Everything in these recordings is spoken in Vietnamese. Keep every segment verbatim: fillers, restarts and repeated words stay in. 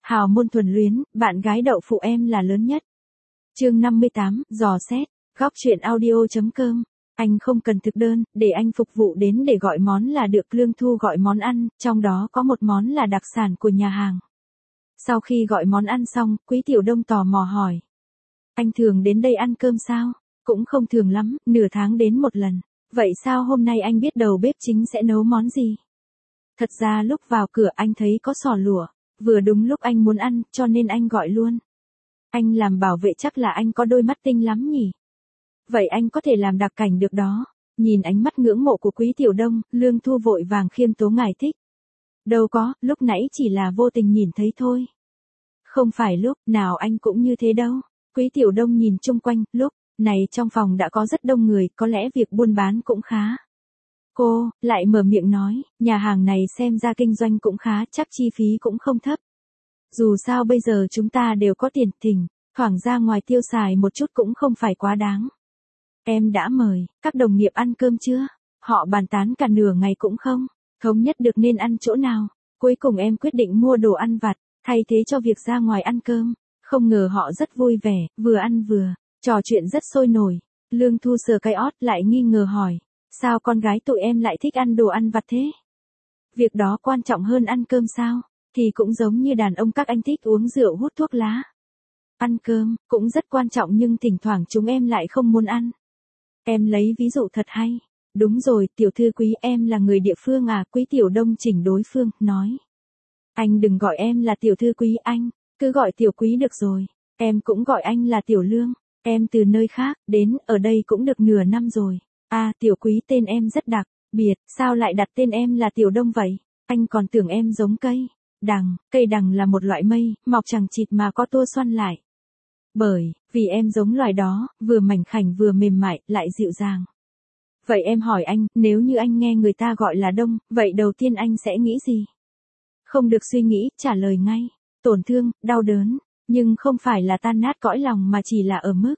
Hào môn thuần luyến, bạn gái đậu phụ em là lớn nhất. Chương năm mươi tám, dò xét, góc truyện audio chấm com. Anh không cần thực đơn, để anh phục vụ đến để gọi món là được. Lương Thu gọi món ăn, trong đó có một món là đặc sản của nhà hàng. Sau khi gọi món ăn xong, Quý Tiểu Đông tò mò hỏi. Anh thường đến đây ăn cơm sao? Cũng không thường lắm, nửa tháng đến một lần. Vậy sao hôm nay anh biết đầu bếp chính sẽ nấu món gì? Thật ra lúc vào cửa anh thấy có sò lụa, vừa đúng lúc anh muốn ăn, cho nên anh gọi luôn. Anh làm bảo vệ chắc là anh có đôi mắt tinh lắm nhỉ? Vậy anh có thể làm đặc cảnh được đó. Nhìn ánh mắt ngưỡng mộ của Quý Tiểu Đông, Lương Thu vội vàng khiêm tốn ngài thích. Đâu có, lúc nãy chỉ là vô tình nhìn thấy thôi. Không phải lúc nào anh cũng như thế đâu. Quý Tiểu Đông nhìn chung quanh, lúc này trong phòng đã có rất đông người, có lẽ việc buôn bán cũng khá. Cô lại mở miệng nói, nhà hàng này xem ra kinh doanh cũng khá, chắc chi phí cũng không thấp. Dù sao bây giờ chúng ta đều có tiền, thỉnh thoảng ra ngoài tiêu xài một chút cũng không phải quá đáng. Em đã mời các đồng nghiệp ăn cơm chưa? Họ bàn tán cả nửa ngày cũng không thống nhất được nên ăn chỗ nào. Cuối cùng em quyết định mua đồ ăn vặt, thay thế cho việc ra ngoài ăn cơm. Không ngờ họ rất vui vẻ, vừa ăn vừa trò chuyện rất sôi nổi. Lương Thu sờ cái ót lại nghi ngờ hỏi, sao con gái tụi em lại thích ăn đồ ăn vặt thế? Việc đó quan trọng hơn ăn cơm sao? Thì cũng giống như đàn ông các anh thích uống rượu hút thuốc lá. Ăn cơm cũng rất quan trọng nhưng thỉnh thoảng chúng em lại không muốn ăn. Em lấy ví dụ thật hay. Đúng rồi, tiểu thư Quý, em là người địa phương à? Quý Tiểu Đông chỉnh đối phương, nói. Anh đừng gọi em là tiểu thư Quý, anh cứ gọi tiểu Quý được rồi. Em cũng gọi anh là tiểu Lương. Em từ nơi khác đến ở đây cũng được nửa năm rồi. À, tiểu Quý tên em rất đặc biệt, sao lại đặt tên em là Tiểu Đông vậy? Anh còn tưởng em giống cây đằng. Cây đằng là một loại mây, mọc chằng chịt mà có tua xoăn lại. Bởi vì em giống loài đó, vừa mảnh khảnh vừa mềm mại, lại dịu dàng. Vậy em hỏi anh, nếu như anh nghe người ta gọi là Đông, vậy đầu tiên anh sẽ nghĩ gì? Không được suy nghĩ, trả lời ngay. Tổn thương, đau đớn, nhưng không phải là tan nát cõi lòng mà chỉ là ở mức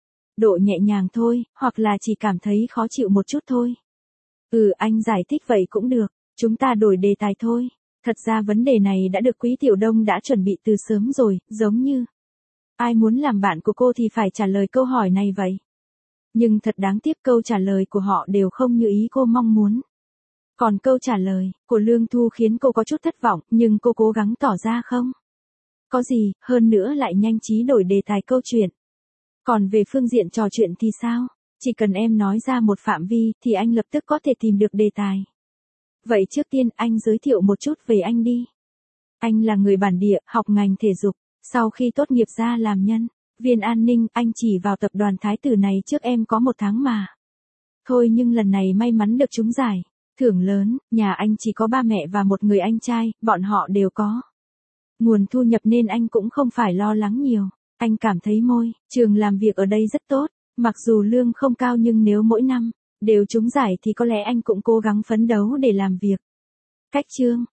độ nhẹ nhàng thôi, hoặc là chỉ cảm thấy khó chịu một chút thôi. Ừ, anh giải thích vậy cũng được, chúng ta đổi đề tài thôi. Thật ra vấn đề này đã được Quý Tiểu Đông đã chuẩn bị từ sớm rồi, giống như ai muốn làm bạn của cô thì phải trả lời câu hỏi này vậy. Nhưng thật đáng tiếc câu trả lời của họ đều không như ý cô mong muốn. Còn câu trả lời của Lương Thu khiến cô có chút thất vọng, nhưng cô cố gắng tỏ ra không có gì, hơn nữa lại nhanh trí đổi đề tài câu chuyện. Còn về phương diện trò chuyện thì sao? Chỉ cần em nói ra một phạm vi, thì anh lập tức có thể tìm được đề tài. Vậy trước tiên, anh giới thiệu một chút về anh đi. Anh là người bản địa, học ngành thể dục. Sau khi tốt nghiệp ra làm nhân viên an ninh, anh chỉ vào tập đoàn Thái Tử này trước em có một tháng mà. Thôi nhưng lần này may mắn được trúng giải thưởng lớn, nhà anh chỉ có ba mẹ và một người anh trai, bọn họ đều có nguồn thu nhập nên anh cũng không phải lo lắng nhiều. Anh cảm thấy môi trường làm việc ở đây rất tốt, mặc dù lương không cao nhưng nếu mỗi năm đều trúng giải thì có lẽ anh cũng cố gắng phấn đấu để làm việc. Cách chương